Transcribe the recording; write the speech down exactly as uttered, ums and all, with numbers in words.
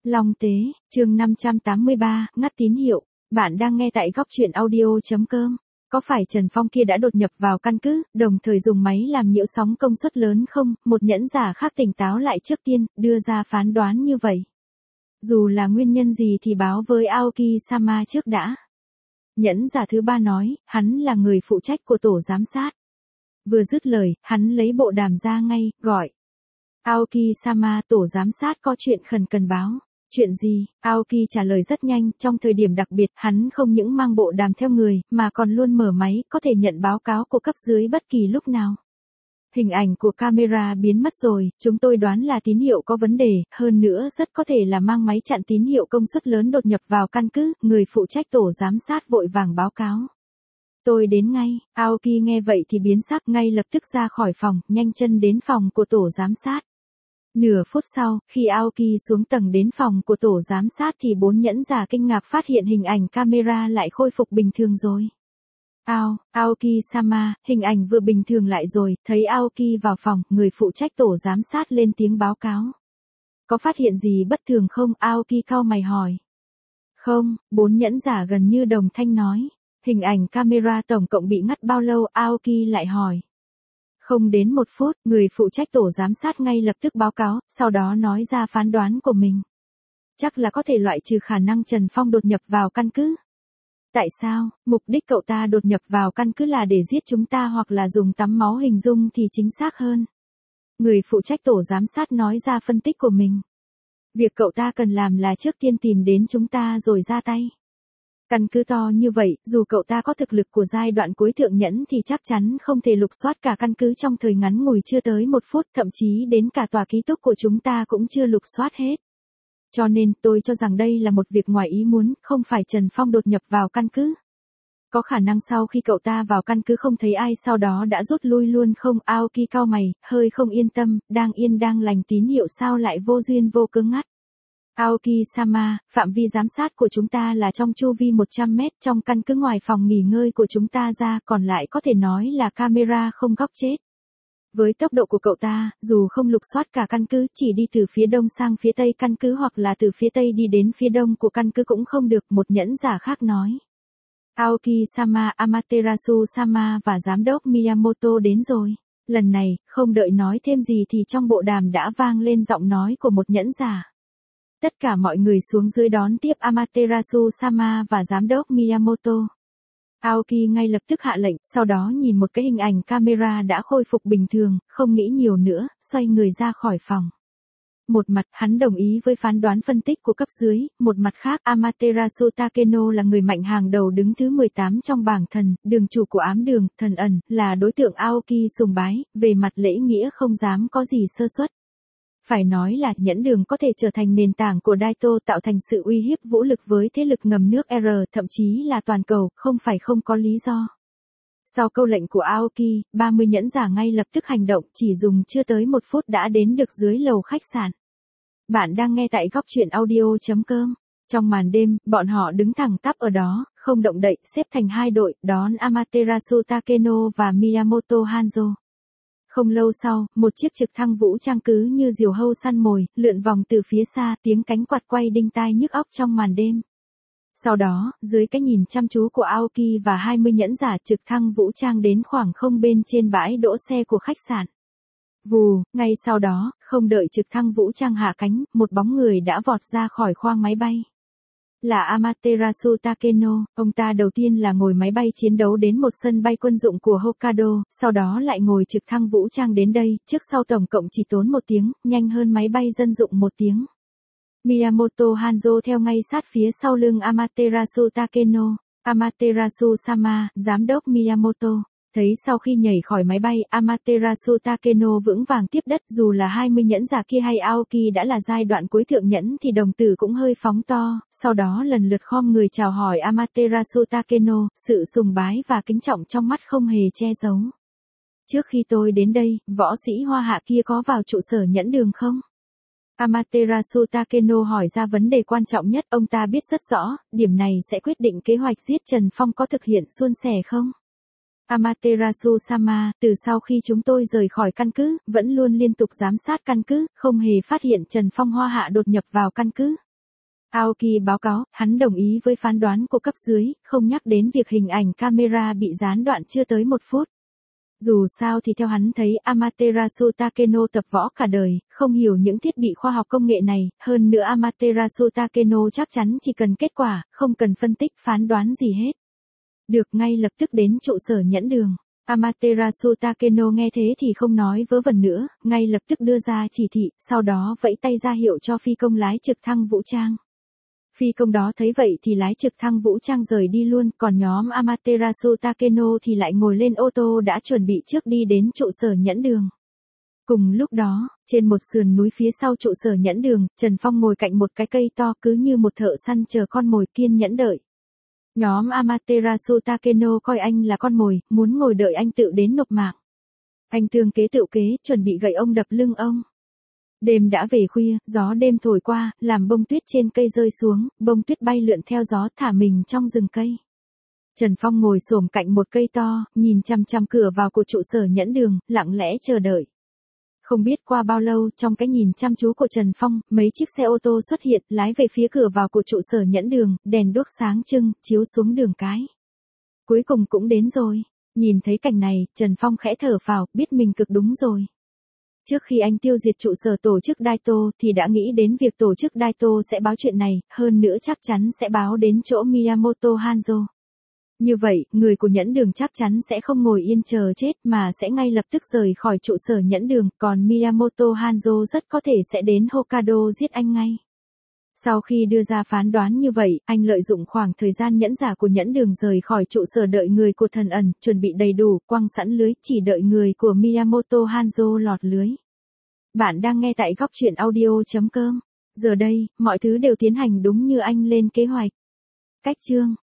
Long Tế, chương năm trăm tám mươi ba, ngắt tín hiệu. Bạn đang nghe tại góc truyện audio.com. Có phải Trần Phong kia đã đột nhập vào căn cứ, đồng thời dùng máy làm nhiễu sóng công suất lớn không? Một nhẫn giả khác tỉnh táo lại trước tiên, đưa ra phán đoán như vậy. Dù là nguyên nhân gì thì báo với Aoki-sama trước đã. Nhẫn giả thứ ba nói, hắn là người phụ trách của tổ giám sát. Vừa dứt lời, hắn lấy bộ đàm ra ngay, gọi. Aoki-sama, tổ giám sát có chuyện khẩn cần báo. Chuyện gì? Aoki trả lời rất nhanh, trong thời điểm đặc biệt, hắn không những mang bộ đàm theo người, mà còn luôn mở máy, có thể nhận báo cáo của cấp dưới bất kỳ lúc nào. Hình ảnh của camera biến mất rồi, chúng tôi đoán là tín hiệu có vấn đề, hơn nữa rất có thể là mang máy chặn tín hiệu công suất lớn đột nhập vào căn cứ, người phụ trách tổ giám sát vội vàng báo cáo. Tôi đến ngay, Aoki nghe vậy thì biến sắc, ngay lập tức ra khỏi phòng, nhanh chân đến phòng của tổ giám sát. Nửa phút sau, khi Aoki xuống tầng đến phòng của tổ giám sát thì bốn nhẫn giả kinh ngạc phát hiện hình ảnh camera lại khôi phục bình thường rồi. Ao, Aoki-sama, hình ảnh vừa bình thường lại rồi, thấy Aoki vào phòng, người phụ trách tổ giám sát lên tiếng báo cáo. Có phát hiện gì bất thường không? Aoki cau mày hỏi. Không, bốn nhẫn giả gần như đồng thanh nói. Hình ảnh camera tổng cộng bị ngắt bao lâu? Aoki lại hỏi. Không đến một phút, người phụ trách tổ giám sát ngay lập tức báo cáo, sau đó nói ra phán đoán của mình. Chắc là có thể loại trừ khả năng Trần Phong đột nhập vào căn cứ. Tại sao? Mục đích cậu ta đột nhập vào căn cứ là để giết chúng ta hoặc là dùng tắm máu hình dung thì chính xác hơn. Người phụ trách tổ giám sát nói ra phân tích của mình. Việc cậu ta cần làm là trước tiên tìm đến chúng ta rồi ra tay. Căn cứ to như vậy, dù cậu ta có thực lực của giai đoạn cuối thượng nhẫn thì chắc chắn không thể lục soát cả căn cứ trong thời ngắn ngủi chưa tới một phút, thậm chí đến cả tòa ký túc của chúng ta cũng chưa lục soát hết. Cho nên tôi cho rằng đây là một việc ngoài ý muốn, không phải Trần Phong đột nhập vào căn cứ. Có khả năng sau khi cậu ta vào căn cứ không thấy ai sau đó đã rút lui luôn không? Aoki cau mày, hơi không yên tâm, đang yên đang lành tín hiệu sao lại vô duyên vô cớ ngắt. Aoki-sama, phạm vi giám sát của chúng ta là trong chu vi một trăm mét, trong căn cứ ngoài phòng nghỉ ngơi của chúng ta ra, còn lại có thể nói là camera không góc chết. Với tốc độ của cậu ta, dù không lục soát cả căn cứ, chỉ đi từ phía đông sang phía tây căn cứ hoặc là từ phía tây đi đến phía đông của căn cứ cũng không được, một nhẫn giả khác nói. Aoki-sama, Amaterasu-sama và giám đốc Miyamoto đến rồi. Lần này, không đợi nói thêm gì thì trong bộ đàm đã vang lên giọng nói của một nhẫn giả. Tất cả mọi người xuống dưới đón tiếp Amaterasu-sama và giám đốc Miyamoto. Aoki ngay lập tức hạ lệnh, sau đó nhìn một cái hình ảnh camera đã khôi phục bình thường, không nghĩ nhiều nữa, xoay người ra khỏi phòng. Một mặt, hắn đồng ý với phán đoán phân tích của cấp dưới, một mặt khác, Amaterasu Takeno là người mạnh hàng đầu đứng thứ mười tám trong bảng thần, đường chủ của ám đường, thần ẩn, là đối tượng Aoki sùng bái, về mặt lễ nghĩa không dám có gì sơ suất. Phải nói là nhẫn đường có thể trở thành nền tảng của Daito tạo thành sự uy hiếp vũ lực với thế lực ngầm nước R, thậm chí là toàn cầu, không phải không có lý do. Sau câu lệnh của Aoki, ba mươi nhẫn giả ngay lập tức hành động, chỉ dùng chưa tới một phút đã đến được dưới lầu khách sạn. Bạn đang nghe tại góc truyện audio.com. Trong màn đêm, bọn họ đứng thẳng tắp ở đó, không động đậy, xếp thành hai đội, đón Amaterasu Takeno và Miyamoto Hanzo. Không lâu sau, một chiếc trực thăng vũ trang cứ như diều hâu săn mồi, lượn vòng từ phía xa, tiếng cánh quạt quay đinh tai nhức óc trong màn đêm. Sau đó, dưới cái nhìn chăm chú của Aoki và hai mươi nhẫn giả, trực thăng vũ trang đến khoảng không bên trên bãi đỗ xe của khách sạn. Vù, ngay sau đó, không đợi trực thăng vũ trang hạ cánh, một bóng người đã vọt ra khỏi khoang máy bay. Là Amaterasu Takeno, ông ta đầu tiên là ngồi máy bay chiến đấu đến một sân bay quân dụng của Hokkaido, sau đó lại ngồi trực thăng vũ trang đến đây, trước sau tổng cộng chỉ tốn một tiếng, nhanh hơn máy bay dân dụng một tiếng. Miyamoto Hanzo theo ngay sát phía sau lưng Amaterasu Takeno. Amaterasu-sama, giám đốc Miyamoto. Thấy sau khi nhảy khỏi máy bay, Amaterasu Takeno vững vàng tiếp đất, dù là hai mươi nhẫn giả kia hay Aoki đã là giai đoạn cuối thượng nhẫn thì đồng tử cũng hơi phóng to, sau đó lần lượt khom người chào hỏi Amaterasu Takeno, sự sùng bái và kính trọng trong mắt không hề che giấu. Trước khi tôi đến đây, võ sĩ Hoa Hạ kia có vào trụ sở nhẫn đường không? Amaterasu Takeno hỏi ra vấn đề quan trọng nhất, ông ta biết rất rõ, điểm này sẽ quyết định kế hoạch giết Trần Phong có thực hiện suôn sẻ không? Amaterasu-sama, từ sau khi chúng tôi rời khỏi căn cứ, vẫn luôn liên tục giám sát căn cứ, không hề phát hiện Trần Phong Hoa Hạ đột nhập vào căn cứ. Aoki báo cáo, hắn đồng ý với phán đoán của cấp dưới, không nhắc đến việc hình ảnh camera bị gián đoạn chưa tới một phút. Dù sao thì theo hắn thấy Amaterasu Takeno tập võ cả đời, không hiểu những thiết bị khoa học công nghệ này, hơn nữa Amaterasu Takeno chắc chắn chỉ cần kết quả, không cần phân tích phán đoán gì hết. Được, ngay lập tức đến trụ sở nhẫn đường. Amaterasu Takeno nghe thế thì không nói vớ vẩn nữa, ngay lập tức đưa ra chỉ thị, sau đó vẫy tay ra hiệu cho phi công lái trực thăng vũ trang. Phi công đó thấy vậy thì lái trực thăng vũ trang rời đi luôn, còn nhóm Amaterasu Takeno thì lại ngồi lên ô tô đã chuẩn bị trước đi đến trụ sở nhẫn đường. Cùng lúc đó, trên một sườn núi phía sau trụ sở nhẫn đường, Trần Phong ngồi cạnh một cái cây to cứ như một thợ săn chờ con mồi kiên nhẫn đợi. Nhóm Amaterasu Takeno coi anh là con mồi, muốn ngồi đợi anh tự đến nộp mạng. Anh tương kế tự kế, chuẩn bị gậy ông đập lưng ông. Đêm đã về khuya, gió đêm thổi qua, làm bông tuyết trên cây rơi xuống, bông tuyết bay lượn theo gió thả mình trong rừng cây. Trần Phong ngồi xổm cạnh một cây to, nhìn chằm chằm cửa vào của trụ sở nhẫn đường, lặng lẽ chờ đợi. Không biết qua bao lâu, trong cái nhìn chăm chú của Trần Phong, mấy chiếc xe ô tô xuất hiện, lái về phía cửa vào của trụ sở nhẫn đường, đèn đuốc sáng trưng, chiếu xuống đường cái. Cuối cùng cũng đến rồi. Nhìn thấy cảnh này, Trần Phong khẽ thở phào, biết mình cực đúng rồi. Trước khi anh tiêu diệt trụ sở tổ chức Daito thì đã nghĩ đến việc tổ chức Daito sẽ báo chuyện này, hơn nữa chắc chắn sẽ báo đến chỗ Miyamoto Hanzo. Như vậy, người của nhẫn đường chắc chắn sẽ không ngồi yên chờ chết mà sẽ ngay lập tức rời khỏi trụ sở nhẫn đường, còn Miyamoto Hanzo rất có thể sẽ đến Hokkaido giết anh ngay. Sau khi đưa ra phán đoán như vậy, anh lợi dụng khoảng thời gian nhẫn giả của nhẫn đường rời khỏi trụ sở đợi người của thần ẩn, chuẩn bị đầy đủ, quăng sẵn lưới, chỉ đợi người của Miyamoto Hanzo lọt lưới. Bạn đang nghe tại góc truyện audio chấm com. Giờ đây, mọi thứ đều tiến hành đúng như anh lên kế hoạch. Cách chương